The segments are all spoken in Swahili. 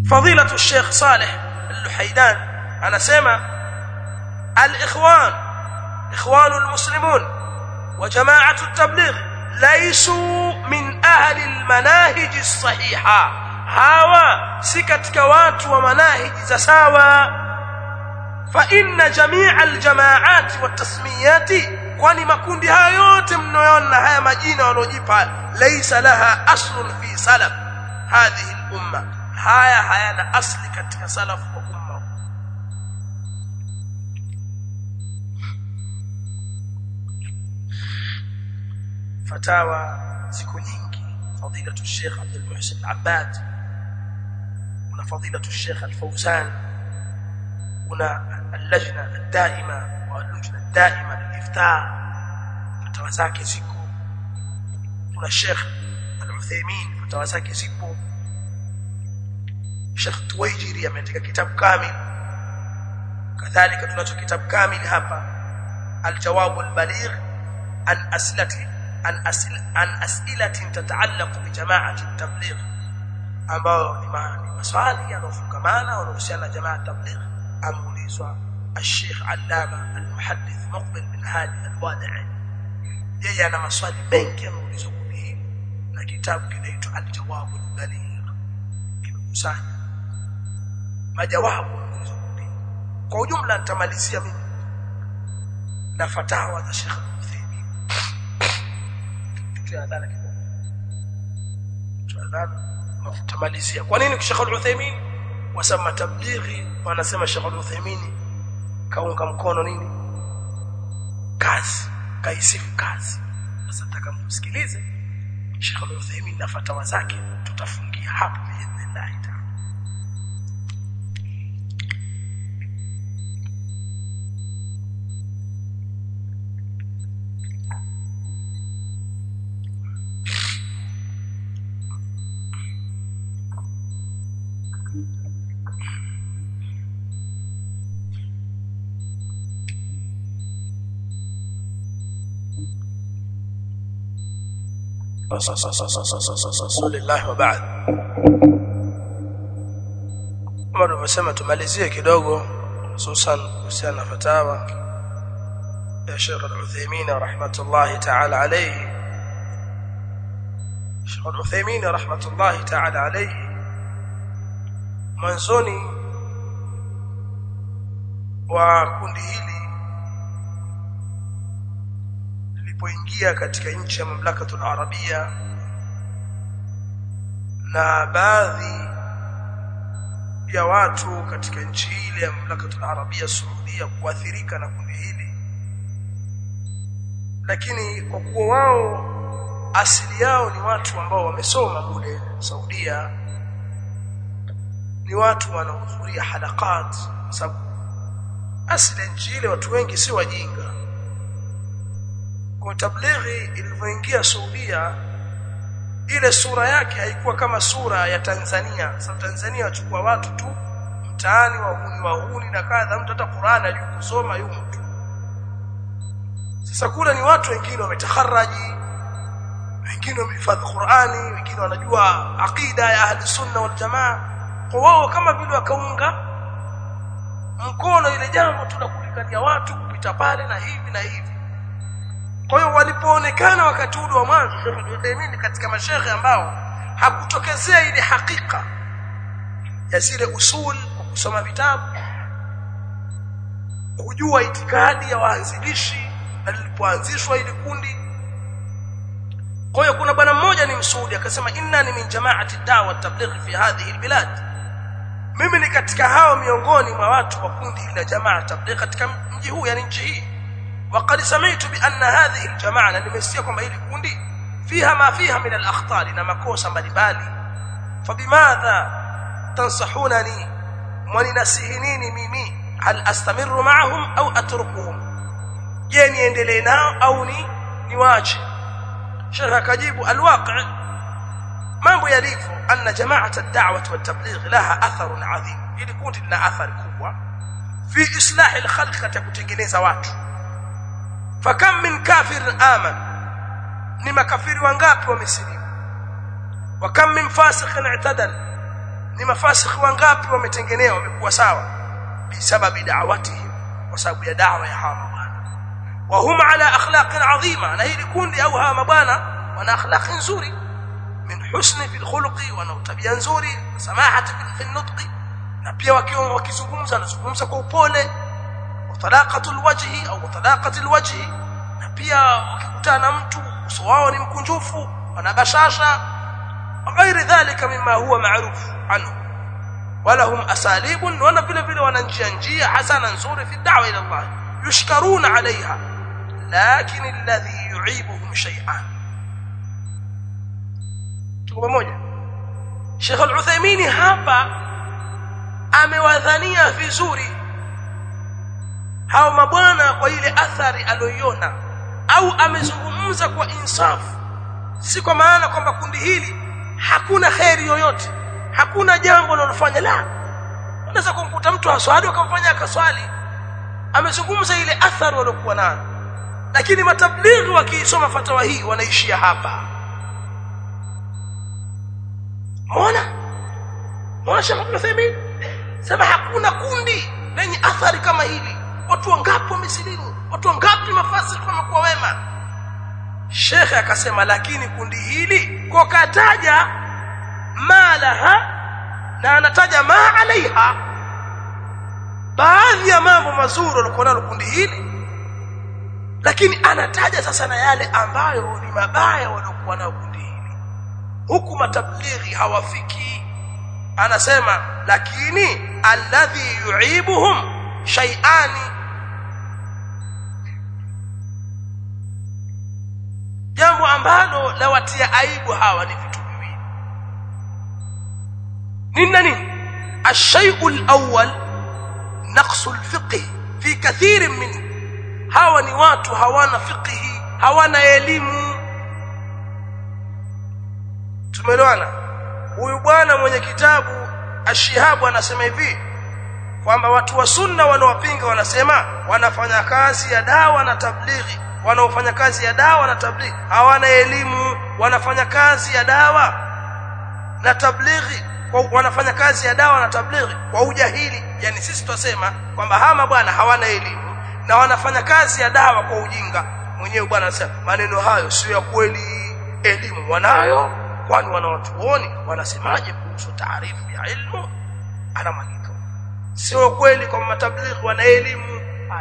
fadilatu Sheikh Saleh Al-Luhaidan anasema al-ikhwan ikhwanul muslimun wa jama'atu at-tabligh laysu min ahli al-manahij as-sahiha, hawa si katika watu wa manahiji za sawa. Fa inna jami'a al-jama'at wa tasmiyati, kwani makundi haya yote mnayoona haya majina wanaojipa laysa laha aslun fi salaf hadhihi al-umma, haya hayana asli katika salaf wa umma. Fatawa ziko nyingi. Fadilatu Sheikh Abdul Muhsin Abbad, kuna fadilatu Sheikh Al-Fawzan, kuna al-lajna ad-daima wa al-lajna ad-daima lil-ifta, fatawa zake ziko. Kuna Sheikh Al-Uthaymeen, fatawa zake zipo. Sheikh Tuwaijiri ameandika kitabu kamili, kadhalika tunacho kitabu kamili hapa al-jawab al-baligh an as'ilatin tata'allaq bi jama'ati at-tabligh, ambao ni maswali yanofungamana yanayohusiana na jamaa at-tabligh. Ameulizwa al-Sheikh Allama al-Muhaddith Muqbil bin Hadi al-Wadi'i, yeye ana maswali mengi ameulizwa kuhusu hili, na kitabu kinaitwa al-jawab al-baligh, kimekusanya majawabu ameulizwa kuhusu. Kwa ujumla nitamalizia mimi na fatawa za Sheikh Al-Uthaymeen. Tutamalizia kwa nini Sheikh Al-Uthaymeen wasema tablighi, wanasema Sheikh Al-Uthaymeen kaunga mkono nini? Kazi, kaisifu kazi. Sasa nataka msikilize Sheikh Al-Uthaymeen na fatawa zake, tutafungia hapo biidhnillah ta'ala. Sallallahu wa ba'd. Kama tulivyosema tumalizie kidogo hususan kuhusiana na fatawa ya Sheikh Al-Uthaymeen rahmatullahi ta'ala alayhi. Sheikh Al-Uthaymeen rahmatullahi ta'ala alayhi mwanzoni wa kundi hili lilipoingia katika nchi ya Mamlakatul Arabia, na baadhi ya watu katika nchi ile ya Mamlakatul Arabia Saudia kuathirika na kundi hili, lakini kwa kuwa wao asili yao ni watu ambao wamesoma kule Saudia, ni watu wanaohudhuria halaqat, sababu asili nchi ile watu wengi si wajinga. Kwa tablighi ilivyoingia Saudia, ile sura yake haikuwa kama sura ya Tanzania. Sababu Tanzania wachukua watu tu mtaani, wahuni na kadha, mtu hata Qur'an ajui kusoma yumo tu. Sasa kule ni watu wengine wametakharraji, wengine wamehifadhi Qur'ani, wengine wanajua aqida ya ahli sunna wal jamaa. Kwa wao kama vile wakaunga mkono ile jambo tunakulikania watu kupita pale na hivi na hivi. Kwa hiyo walipoonekana wakati ule wa mwanzo Sheikh Al-Uthaymeen katika mashaikh ambao hakutokezea ile hakika ya zile usul kwa kusoma vitabu, kujua itikadi ya waanzilishi na lilipoanzishwa ile kundi. Kwa hiyo kuna bwana mmoja ni Msaudi akasema, inna ni min jama'ati da'wa tabligh fi hadhihi albilad, mimi ni katika hao miongoni mwa watu wa kundi la jamaa tabligh katika mji huu, yani nchi hii. وقد سمعت بأن هذه الجماعة nimesikia kwamba hili kundi fiha ma fiha min al-akhtar, na makosa mbalimbali. Fabimadha tansahunani, mwaninasihinini mimi, hal astamiru ma'ahum au atrukuhum, je niendelee nao au niwache? Sheikh akajibu, alwaqi mambo yalivyo, anna jama'at ad-da'wah wa at-tabligh laha atharun 'azim, hili kundi lina athari kubwa fi islah al-khalq, katika kutengeneza watu. Fakam min kafir aman, ni makafiri wangapi wamesilimu. Wakam min fasiqin i'tadal, ni mafasikh wangapi wametengenewa wamekuwa sawa bisababi da'watihim kwa sababu ya da'wa ya hawa mabwana wa hum ala akhlaqin adhima na hili kundi au hawa mabwana wana akhlaq nzuri min husni fil khuluqi wa tabia nzuri samahati fil nutqi na pia wakiwa wakizungumza wanazungumza kwa upole wa talaqatul wajhi au talaqatul wajhi na pia wakikutana na mtu uso wao ni mkunjufu wana bashasha غير ذلك مما هو معروف عنه ولهم اساليب وانا vile wana njia hasana nzuri fi da'wa ila Allah yushkaruna 'alayha lakin alladhi yu'ibuhum shay'an tuko pamoja Sheikh Al-Uthaymeen hapa amewadhania vizuri hao mabwana kwa ile athari aliyoiona au amezungumza kwa insafu si kwa maana kwamba kundi hili hakuna khairi yoyote hakuna jambo linalofanya la unaweza kumkuta mtu aswali akamfanya akaswali amezungumza ile athari waliokuwa nayo lakini matablighi wakiisoma fatawa hii wanaishia hapa Mbona Sheikh Al-Uthaymeen sema hakuna kundi lenye athari kama hili watu wangapi wamesilimu watu wangapi mafasiki wamekuwa wema Sheikh akasema lakini kundi hili kwa kataja malaha na anataja ma alaiha baadhi ya mambo mazuri walikuwa nalo kundi hili lakini anataja sasa na yale ambayo ni mabaya waliokuwa nao kundi hili huku matablighi hawafiki anasema lakini alladhi yu'ibuhum shay'ani jambo ambalo la watia aibu hawa ni vitu viwili nini الشيء الأول نقص الفقه في كثير منه hawa ni watu hawana fiqhi hawana elimu tumeelewana huyu bwana mwenye kitabu Ash-Shihab anasema hivi kwamba watu wa sunna wanaopinga wanasema wanafanya kazi ya dawa na tablighi wanaofanya kazi ya dawa na tablighi hawana elimu wanafanya kazi ya dawa na tablighi wanafanya kazi ya dawa na tablighi kwa ujahili yani sisi tunasema kwamba hawa bwana hawana elimu na wanafanya kazi ya dawa kwa ujinga mwenyewe bwana anasema maneno hayo sio ya kweli elimu wanayo kwani wanaotuoni wanasemaje kuhusu taarifu ya ilmu anamagika sio kweli kwamba matablighi wana elimu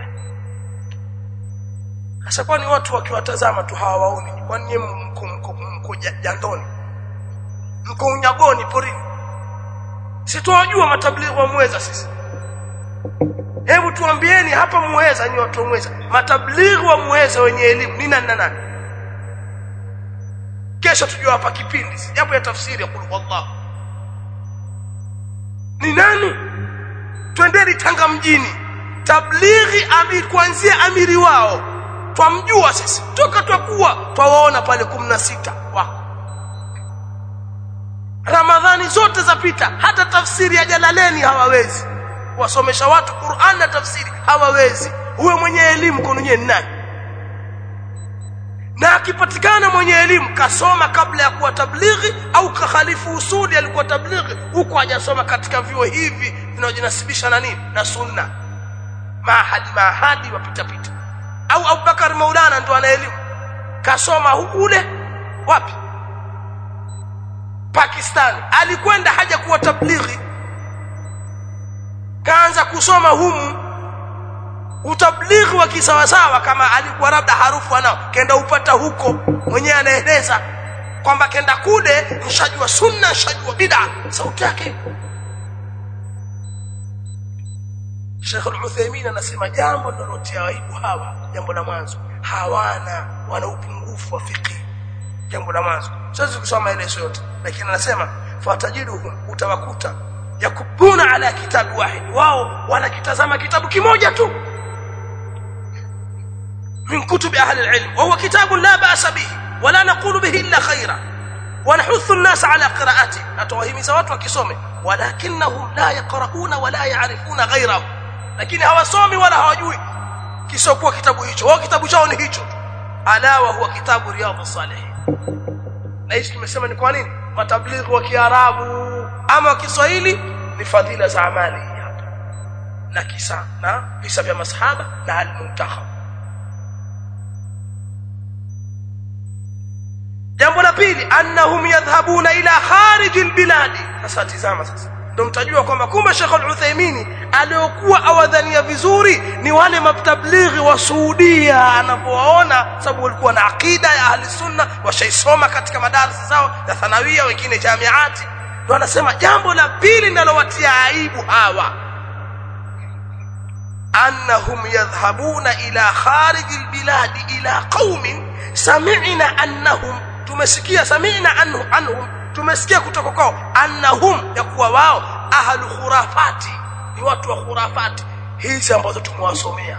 sasa kwani watu wakiwatazama tu hawaoni kwani mko jandoni mko unyagoni porini sitowajua matablighi wa Muheza sisi hebu tuambieni hapa Muheza ni watu wa Muheza matablighi wa Muheza wenye elimu ni nani na nani kesho tujue hapa kipindi japo ya tafsiri ya qul wallah ni nani twendeni Tanga mjini tablighi amiri kuanzia amiri wao twamjua sisi toka twakuwa twawaona pale 16 wako Ramadhani zote zapita hata tafsiri ya Jalaleni hawawezi wasomesha watu Qur'an na tafsiri hawawezi huyo mwenye elimu kununye nani na akipatikana mwenye elimu kasoma kabla ya kuwa tablighi au kakhalifu usudi alikuwa tablighi huko hajasoma katika vyuo hivi vinajinasibisha na nini na sunna mahadi wapita au Abubakar Maulana ndo ana elimu kasoma hukule wapi Pakistan alikwenda haja kuwa tablighi kaanza kusoma humu utablighi wa kisawasawa kama alikuwa labda harufu anao kenda upata huko mwenyewe anaeleza kwamba kenda kule nishajua sunna nishajua bid'a sauti yake Sheikh Al-Uthaymeen anasema jambo linalotia aibu hawa jambo la mwanzo wana upungufu wa fiqh jambo la mwanzo siwezi kusoma maelezo yote lakini anasema fatajiduhum utawakuta yakubuna ala kitabu wahid wao wanakitazama kitabu kimoja tu من كتب أهل العلم وهو كتاب لا بأس به ولا نقول به إلا خيرا ونحث الناس على قراءته نتوهم زوات وكسومه ولكنهم لا يقرؤون ولا يعرفون غيره لكن هواسومي ولا هواجوي كسوكوا كتابه hicho wao kitabu chao ni hicho ala wa huwa kitabu riyadhus salihin na hicho tumesema ni kwa nini matablighi wa Kiarabu ama Kiswahili ni fadhila za amali hapa na kisa na visa vya masahaba na al-muntakhab. Jambo la pili, annahum yadhhabuna ila kharij albilad. Sasa tazama sasa ndio mtajua kwamba kumbe Sheikh Al-Uthaymeen aliokuwa awadhania vizuri ni wale mtablighi wa Saudia anapowaona, sababu walikuwa na akida ya ahli sunna, washaisoma katika madarasa zao ya thanawia, wengine jamiati. Ndio anasema jambo la pili linalowatia aibu hawa, annahum yadhhabuna ila kharij albilad ila qaumin sami'na annahum, tumesikia sami'na anhum, tumesikia kutoka kwao, annahum, ya kuwa wao ahlu khurafati, ni watu wa khurafati hizi ambazo tumewasomea.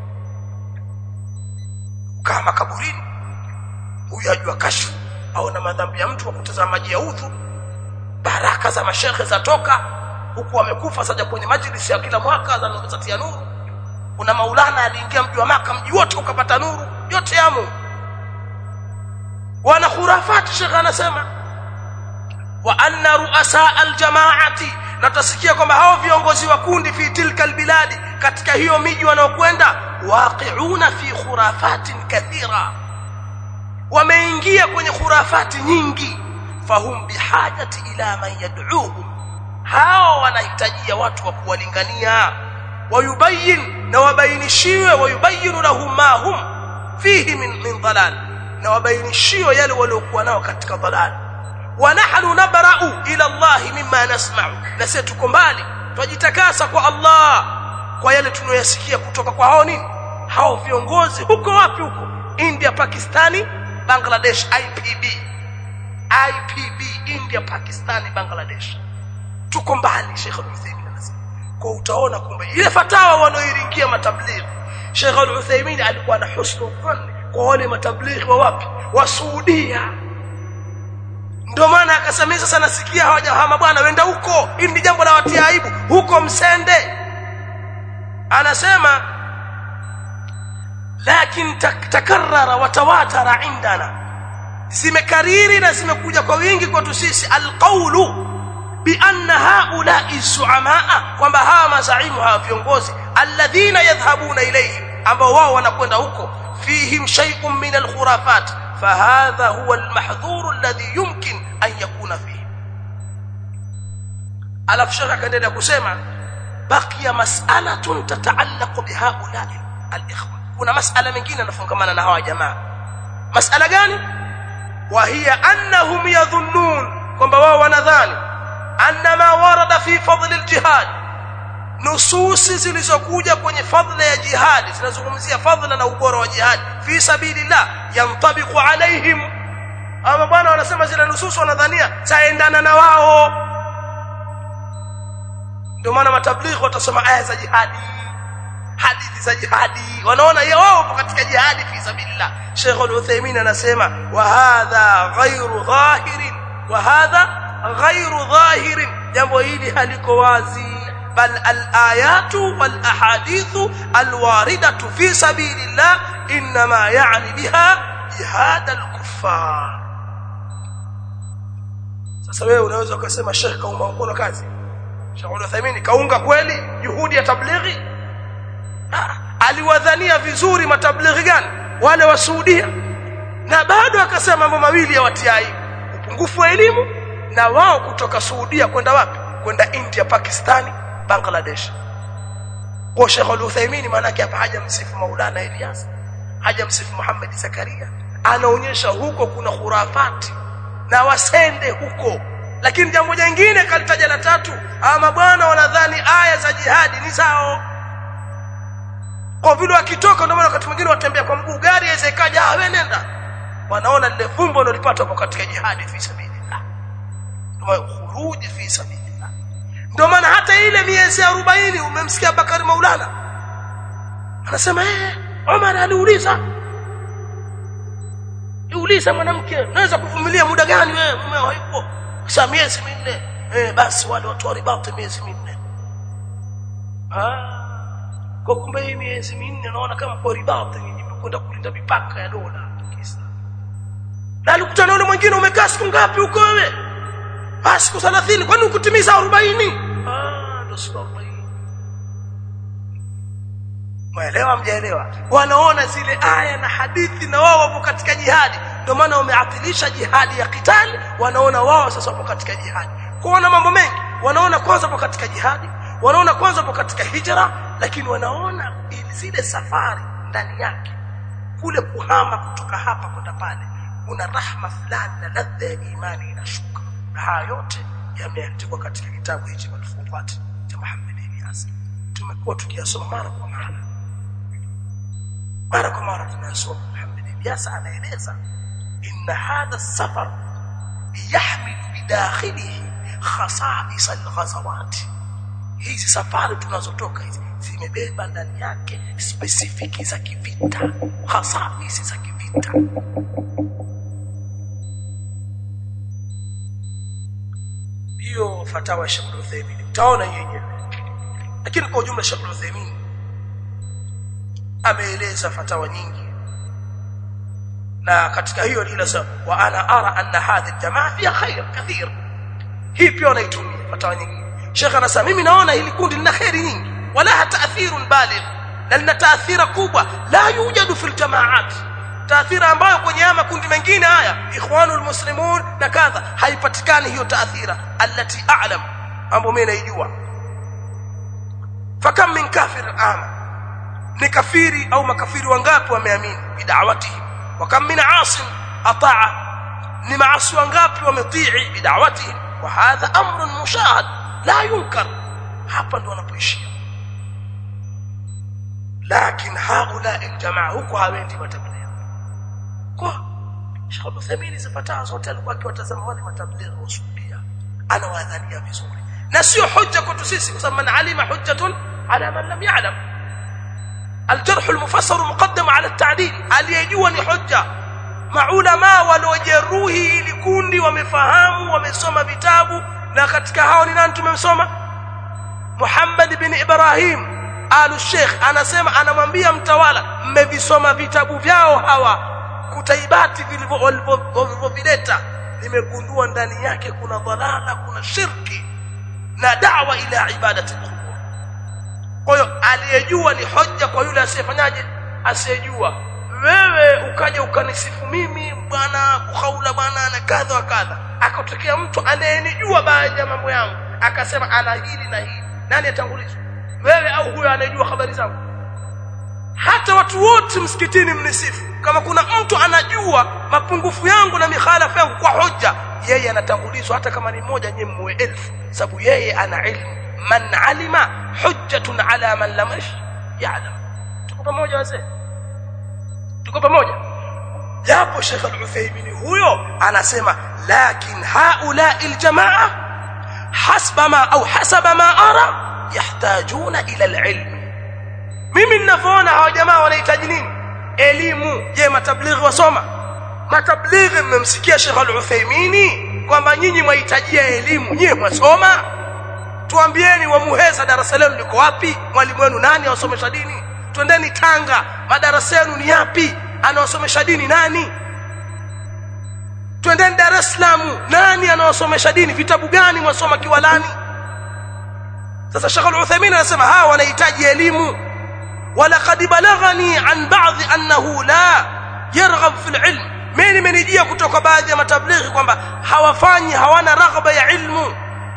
Kama kaburini, huyu ajua kashfu au na madhambi ya mtu wa kutazama maji ya udhu, baraka za mashekhe zatoka huku wamekufa sasa kwenye majlisi ya kila mwaka za tia nuru. Kuna Maulana aliingia mji wa Maka, mji wote ukapata nuru, yote yamo. Wana khurafati, shekhe anasema wa anna ru'asa al-jama'ati, na tasikia kwamba hao viongozi wa kundi fi tilka albiladi, katika hiyo miji wanaokwenda, waqi'una fi khurafatin kathira, wameingia kwenye khurafati nyingi. Fahum bihajati ila man yad'uhum, hao wanahitajia watu wa kuwalingania. Wayubayyin, na wabainishiwe, wayubayyinu lahum ma hum fihi min dhalal, na wabainishiwe yale waliokuwa nao katika dhalal. Wa nahnu nabra'u ila Allah mimma nasma'u, na sisi tuko mbali, tujitakasa kwa Allah kwa yale tunoyasikia kutoka kwa hao nini, hao viongozi huko. Wapi huko? India, Pakistani, Bangladesh, IPB, India, Pakistani, Bangladesh. Tuko mbali. Sheikh Al-Uthaymeen anasema kwa utaona kumbe ile fatawa wanaoiringia matablighi, Sheikh Al-Uthaymeen alikuwa na husnu dhanni kwa wale matablighi wa wapi, wa Saudia. Ndio maana akasema sasa nasikia hawajahama bwana, wenda huko, hili ni jambo la watia aibu, huko msende. Anasema lakin takarrara wa tawatara indana, zimekariri na zimekuja kwa wingi kwetu sisi, alqawlu bi anna haula'i su'amaa, kwamba hawa mazaimu, hawa viongozi, alladhina yadhhabuna ilayhi, ambao wao wanakwenda huko, fihim shay'un min alkhurafat, فهذا هو المحظور الذي يمكن أن يكون فيه. ألف شرح كده كسمة بقي مسألة تتعلق بهؤلاء الإخوة. هنا مسألة من جينا نفهم كمان نهوا جماعة. مسألة جاني وهي أنهم يظنون كم بوا ونذاني أن ما ورد في فضل الجهاد، nususi zilizokuja kwenye fadhila ya jihad, zinazungumzia fadhila na ubora wa jihad fi sabilillah, yantabiqu alaihim. Ama bwana wanasema zile nususi wanadhania zaendana na wao. Ndio maana matablighi watasoma aya za jihadi, hadithi za jihadi, wanaona wao katika jihadi fi sabilillah. Sheikh Al-Uthaymeen anasema wa hadha ghairu dhahirin, wa hadha ghairu dhahirin, jambo hili haliko wazi. بل الآيات والأحاديث الواردة في سبيل الله إنما يعني بها جهاد الكفار. Sasa wewe unaweza kusema Sheikh kaunga mkono kazi, Sheikh Al-Uthaymeen kaunga kweli juhudi ya tablighi? Aliwadhania vizuri matablighi gani? Wale wa Saudia. Na bado akasema mambo mawili ya watiai, upungufu wa elimu, na wao kutoka Saudia kwenda wapi? Kwenda India, Pakistani, Bangladesh. Kwa Sheikh Al-Uthaymeen maana yake hapa haja msifu Maulana Ilyas, haja msifu Muhammad Zakaria, anaonyesha huko kuna khurafati na wasende huko. Lakini jambo jingine kalitaja la tatu, ama bwana wanadhani aya za jihadi ni zao, kwa vile wakitoka ndio maana wakati mwingine watembea kwa mguu, gari yaweza ikaja wewe nenda, wanaona lile fumbo lilipata kwa katika jihadi fi sabilillah, ndio khuruji fi sabilillah. Ndio maana hata ile miezi 40 umemsikia Bakari Maulana anasema Omar aliuliza mwanamke, unaweza kuvumilia muda gani wewe, mumeo hayupo? Sasa miezi 4. Basi wale watu wa ribati miezi 4. Kwa kumbe hii miezi 4 naona kama kwa ribati nimekwenda kulinda mipaka ya dola kisa. Na alikutana na mwingine, umekaa siku ngapi huko wewe? siku 30 kwani ukutimiza 40 ndio siku 40. Mwelewa mjaelewa? Wanaona zile aya na hadithi na wao wapo katika jihadi, ndio maana wameatilisha jihadi ya kitali, wanaona wao sasa wapo katika jihadi. Kuona mambo mengi, wanaona kwanza wapo katika jihadi, wanaona kwanza wapo katika hijra, lakini wanaona zile safari ndani yake kule kuhama kutoka hapa kwenda pale kuna rahma fulani na ladha ya imani inashuka. Na haya yote yameandikwa katika kitabu hichi Al-Furqat cha Muhammad Ilyas. Tumekuwa tukiyasoma mara kwa mara tunasoma. Muhammad Ilyas anaeleza inna hadha as-safar yahmil bidakhilihi khasa'is al-ghazawat. Hizi safari tunazotoka hizi zimebeba ndani yake specific za kivita, khasa'is za kivita. Hiyo fatawa ya Sheikh Al-Uthaymeen utaona yenyewe, lakini kwa ujumla Sheikh Al-Uthaymeen ameeleza fatawa nyingi, na katika hiyo ila wa ana ara anna hadhi aljamaa fiha khair kathir. Hii pia anaitumia fatawa nyingi. Sheikh anasema mimi naona hili kundi lina khairi nyingi, wala ta'thirun baligh, na lina taathira kubwa la yujadu fil jamaat, taathira ambayo kwenye haya makundi mengine haya ikhwanul muslimun na kadha haipatikani hiyo taathira allati a'lam, ambayo mimi naijua. Fakam min kafir ama, ni kafiri au makafiri wangapi wameamini bid'awatihi, wa kam min asim ata'a, ni maasi wangapi wametii bid'awatihi. Wa hadha amrun mushahad la yunkar. Hapa ndo wanapoishia. Lakini haula aljamaa huko hawendi matablighi. Kwa Sheikh Al-Uthaymeen zifataa zote alikuwa akiwatazama wale matablighi wasudia, anawadhania vizuri, na sio hujja kwetu sisi, kwa sababu man alima hujjatun ala man lam ya'lam. الجرح المفسر مقدم على التعديل. aliyejua ni hujja. Maulama waliojeruhi ili kundi wamefahamu, wamesoma vitabu, na katika hao ni nani tumemsoma? Muhammad bin Ibrahim al-Sheikh anasema, anamwambia mtawala, mmevisoma vitabu vyao hawa, kutaibati vilivyovileta, nimegundua ndani yake kuna dhalala, kuna shirki na da'wa ila ibadati Allah. Kwa hiyo aliyejua ni hoja kwa yule asiyefanyaje, asiyejua. Wewe ukaja ukanisifu mimi bwana kuhaula bwana na kadha wa kadha, akatokea mtu anayenijua baadhi ya mambo yangu akasema ana hili na hili, nani atangulizwa, wewe au huyo anayejua habari zangu? Hata watu wote msikitini mnisifu, kama kuna mtu anajua mapungufu yangu na mikhalafa yangu kwa hoja, yeye anatangulizwa, hata kama ni mmoja nyewe muwe 1000, sababu yeye ana ilmu. Man alima hujjatun ala man lam ya'lam. Tuko pamoja wazee? Tuko pamoja? Japo Sheikh Al-Uthaymeen huyo anasema lakin haula aljamaa hasaba ma ara yahtajuna ila alilm. Mimi ninavyoona hawa jamaa wanahitaji nini? Elimu. Je, matablighi wasoma? Matablighi mmemsikia Sheikh Al-Uthaymeen kwamba nyinyi mwahitajia elimu, nyinyi mwasoma? Tuambieni wa Muheza darasa lenu liko wapi? Mwalimu wenu nani anasomesha dini? Twendeni Tanga, madarasa yenu ni yapi? Anawasomesha dini nani? Twendeni Dar es Salaam, nani anawasomesha dini? Vitabu gani mwasoma Kiwalani? Sasa Sheikh Al-Uthaymeen anasema hawa wanahitaji elimu. Wala qad balaghani an ba'd annahu la yarghab fil ilm. Mimi nimenijia kutoka baadhi ya matablighi kwamba hawana raghba ya ilmu,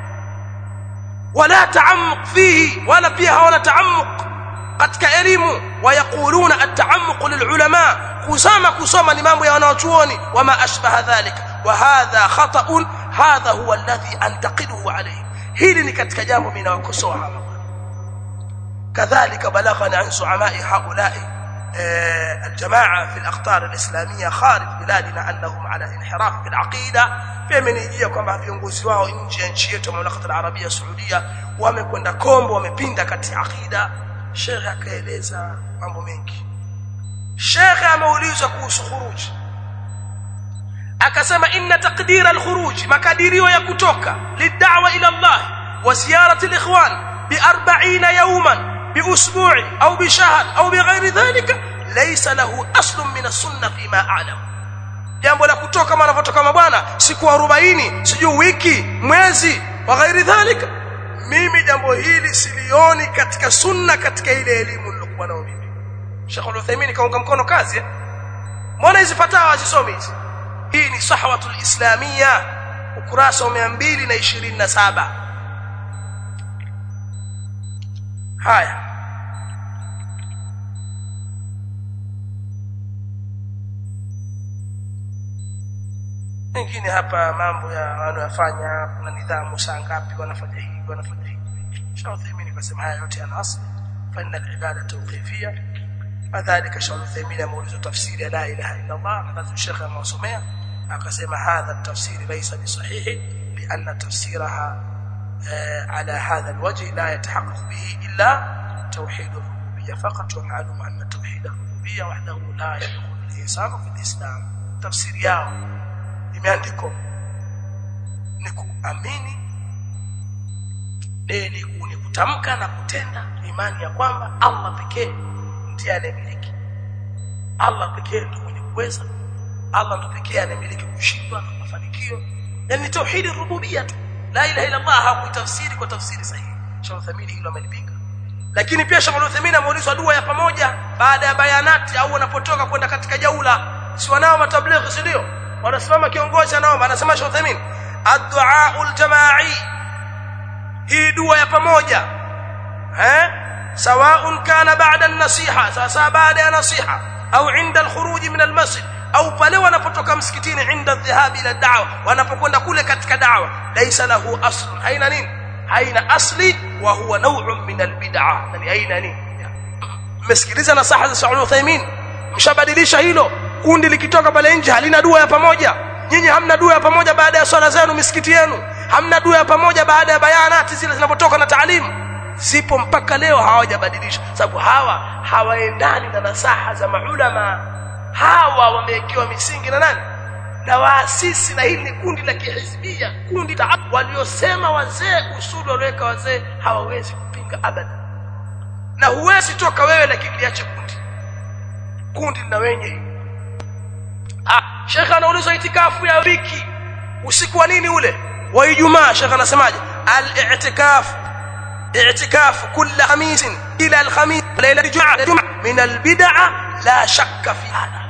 wala ta'ammuq fihi, wala pia hawana ta'ammuq katika elimu. Wayaquluna at-ta'ammuq lilulama, kusoma ni mambo ya wanachuoni, wama ashbaha dhalika. Wa hadha khata'un, hadha huwa alladhi antaqiduhu alayhi. Hili ni katika jambo mimi nawakosoa hapa. Kadhalika balaghani an su'ama'i haula'i الجماعه في الاقطار الاسلاميه خارج بلادنا انهم على انحراف في العقيده. Femenijia kwamba viongozi wao nje ya nchi yetu mamlaka al-Arabia Saudia wamekwenda kombo, wamepinda katika akida. Sheikh akaeleza mambo mengi. Sheikh ameulizwa kuhusu khuruj, akasema inna taqdir al-khuruj, makadirio ya kutoka lid'wa ila Allah wa ziyarat al-ikhwan bi 40 yawman بأسبوع أو بشهر أو بغير ذلك ليس له أصل من السنة فيما أعلم. jambo la kutoka kama anavyotoka mabwana siku 40 sijui wiki mwezi wa ghairi dhalika. Mimi jambo hili silioni katika sunna, katika ile elimu nilokuwa nayo mimi. Sheikh Al-Uthaymeen kaunga mkono kazi. Mbona hizi fatawa zisomi hizi? Hii ni Sahwatul Islamiyya ukurasa wa 227. Haya, wengine hapa mambo ya wanayofanya, kuna nidhamu saa ngapi wanafanya hivi wanafanya hivi. Sheikh Al-Uthaymeen akasema haya yote yana asli, fa inna al-ibada tawqifiyya. Kadhalika Sheikh Al-Uthaymeen ameulizwa tafsiri ya la ilaha illa Allah, kadhalika Sheikh amewasomea akasema hadha at-tafsir laysa bisahih lianna tafsiraha على هذا الوجه لا يتحقق به إلا توحيد الربوبية فقط. ومعلوم أن توحيد الربوبية وحده لا يدخل الإنسان في الإسلام. تفسير yao imeandikwa ni kuamini, ni kutamka na kutenda imani ya kwamba Allah pekee ndiye anayemiliki, Allah pekee ndiye mwenye kuweza, Allah ndiye pekee anayemiliki kushindwa na mafanikio. Yani tauhid ar-rububiyyah tu, la ilaha illa Allah hakutafsiri kwa tafsiri sahihi. Sheikh Al-Uthaymeen hilo amelipinga. Lakini pia Sheikh Al-Uthaymeen ameulizwa dua ya pamoja baada ya bayanati au wanapotoka kwenda katika jaula, si wanao matablighi, si ndio? Wanasimama kiongozi anaomba, anasema Sheikh Al-Uthaymeen ad-du'a al-jama'i, hii dua ya pamoja سواء كان بعد النصيحة سواء بعد النصيحة أو عند الخروج من المسجد أو pale wanapotoka msikitini عند الذهاب إلى الدعوة wanapokwenda kule katika da'wa ليس له أصل haina nini haina asli wa huwa naw'un min albid'ah yani haina nini. Mmesikiliza nasaha za Sheikh Al-Uthaymeen, mshabadilisha hilo. Kundi likitoka pale nje halina dua ya pamoja, nyinyi hamna dua ya pamoja baada ya swala zenu misikiti yenu, hamna dua ya pamoja baada ya bayanati zile zinapotoka na taalimu. Zipo mpaka leo hawajabadilisha, sababu hawa hawaendani na nasaha za maulama. Hawa wamewekewa misingi na nani? Na waasisi. Na hili ni kundi la kihizbia, kundi waliosema wazee, usuli walioweka wazee hawawezi kupinga abada. Na huwezi toka wewe lakini liache kundi na wenye. Sheikh anaulizwa itikafu ya wiki usiku wa nini ule wa Ijumaa, Sheikh anasemaje? Al-i'tikaf اعتكاف كل خميس إلى الخميس ليلة الجمعة من البدعة لا شك في هذا.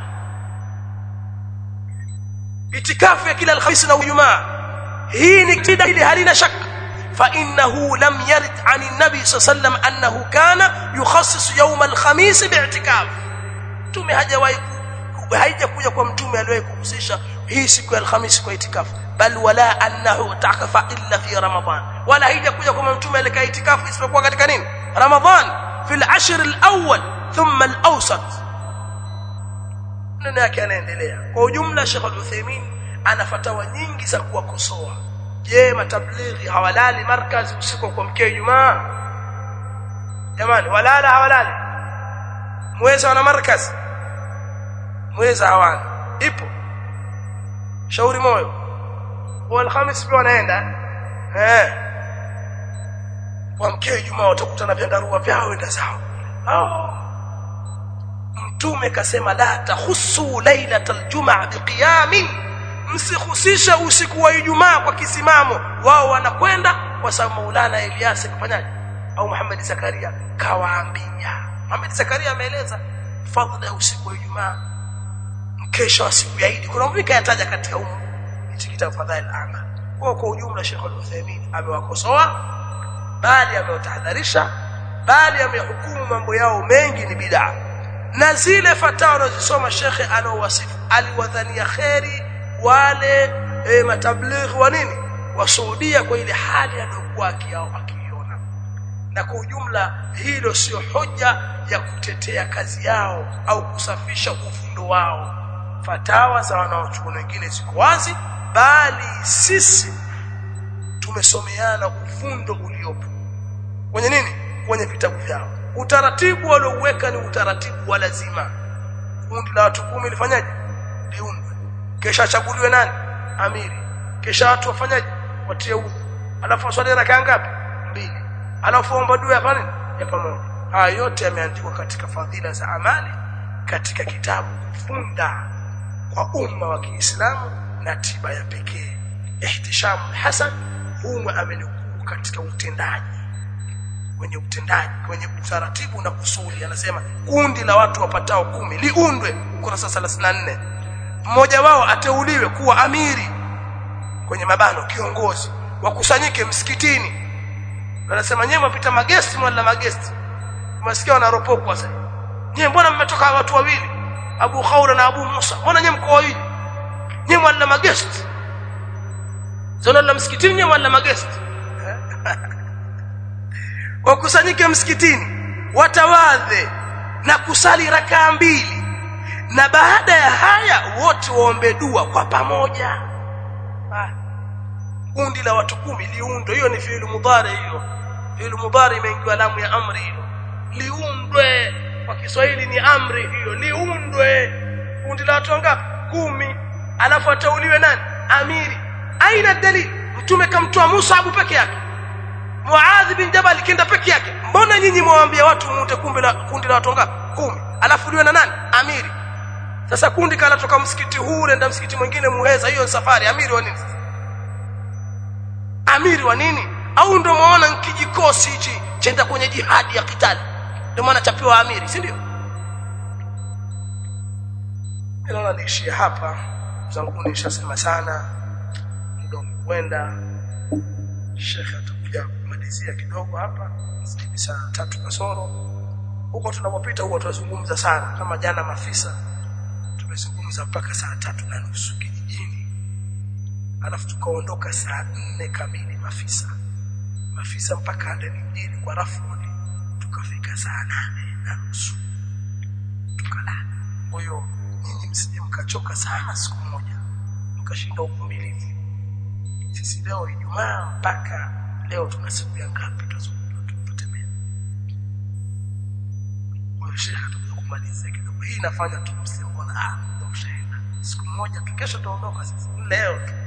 اعتكاف كلا الخميس والجمعة هي نكتدا إلى هلنا شك، فإنه لم يرد عن النبي صلى الله عليه وسلم أنه كان يخصص يوم الخميس باعتكاف. تومي haija kuja kwa mtume aliwahi kuhusisha hii siku ya Alhamisi kwa itikafu, bal wala annahu takafa illa fi Ramadan, wala haija kuja kwa mtume alikaa itikafu isipokuwa katika nini? Ramadhan, fi al-ashr al-awwal thumma al-awsat. Neno yake anaendelea. Kwa ujumla Sheikh Al-Uthaymeen ana fatawa nyingi za kuwakosoa. Je, matablighi hawalali markazi usiku kwa mkeo Ijumaa? Jamani, walala hawalali? Mweza wana markazi? Mweza hawana. Ipo. Shauri moyo. Wa Alhamisi pia wanaenda. Kwa mkeo Ijumaa utakutana vyandarua vyao enda zao. Mtume kasema la tahussu lailatal jumaa biqiyamin, msihusisha usiku wa Ijumaa kwa kisimamo. Wao wanakwenda kwa sababu Maulana Ilyas kafanyaje, au Muhammad Zakaria kawaambia. Muhammad Zakaria ameeleza fadhila ya usiku wa Ijumaa, mkesha wa siku ya Eid. Kuna mvika yataja katika kitabu Fadhail al-A'mal. Kwa ujumla Sheikh Al-Uthaymeen amewakosoa, bali amewatahadharisha, bali amehukumu mambo yao mengi ni bid'a. Na zile fatawa wanazosoma Sheikh anaowasifu aliwadhania khairi wale matablighi wa nini wa Saudia kwa ile hali aliyokuwa akiiona. Na kwa ujumla hilo sio hoja ya kutetea kazi yao au kusafisha ufundo wao. Fatawa za wanaochuoni wengine ziko wazi, bali sisi tumesomeana ufundo uliopo kwenye nini, kwenye vitabu vyao. Utaratibu walioweka ni utaratibu wa lazima. Kundi la watu 10 lifanyaje? Liundwe. Kisha chaguliwe nani? Amiri. Kisha watu wafanyaje? Wateuwe. Alafu waswali rakaa ngapi? 2. Alafu omba dua ya nini? Ya pamoja. Haya yote yameandikwa katika fadhila za amali katika kitabu Funda kwa umma wa Kiislamu na tiba ya pekee. Ihtisham Hasan huwa amenukuu katika utendaji, kwenye utaratibu na usuli, anasema kundi la watu wapatao 10 liundwe, ukurasa 34. Mmoja wao ateuliwe kuwa amiri, kwenye mabano kiongozi, wakusanyike msikitini. Anasema nyewe mpita magesti mwala magesti, msikia wanaropokwa sasa. Nyewe mbona mmetoka watu wawili, Abu Khawra na Abu Musa, mbona nyewe mko wawili? Nyewe mwala magesti, zona la msikitini, nyewe mwala magesti. Wakusanyike msikitini, watawadhe na kusali rakaa 2, na baada ya haya wote waombe dua kwa pamoja. Kundi la watu 10 liundwe. Hiyo ni fi'il mudhari, hiyo fi'il mudhari imeingia alamu ya amri, hiyo liundwe. Kwa Kiswahili ni amri, hiyo liundwe. Kundi la watu ngapi? 10. Alafu atauliwe nani? Amiri. Aina dalili? Mtume kamtoa Musa Abu peke yake, Muadh bin Jabal kenda peke yake. Mbona nyinyi mwaambia watu muunde kundi la watu ngapi? 10. Alafu liwe na nani? Amiri. Sasa kundi kala toka msikiti huu nenda msikiti mwingine Muheza, hiyo safari. Amiri wa nini? Amiri wa nini? Au ndio muona nkijikosi hichi chenda kwenye jihadi ya kitali, ndio maana chapewa amiri, si ndio? Ninaona niishie hapa, zangu nishasema sana, ndio kwenda Sheikh atakuja kumalizia kidogo hapa saa 3 kasoro. Huko tunapopita huwa tunazungumza sana, kama jana Mafisa tumezungumza mpaka saa 3:30 kijijini, alafu tukaondoka saa 4 kamili Mafisa mpaka ndani mjini kwa Rafudi, tukafika saa 8:30 tukalala. Kwa hiyo nyinyi msije mkachoka sana siku moja mkashinda uvumilivu. Sisi leo Ijumaa mpaka leo tuna siku ya ngapi tutembea? Kwa Sheikh atakuja kumaliza kidogo. Hii inafanya tumsiona ndio Sheikh. Siku moja kesho tuondoka sisi. Leo tu.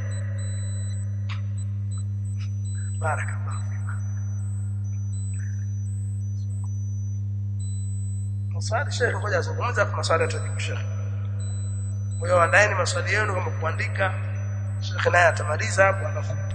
Barakallahu fik. Maswali Sheikh ngoja azungumza kwa maswali ya Sheikh. Kwa hiyo andaeni maswali yenu kama kuandika, Sheikh naye atamaliza hapo alafu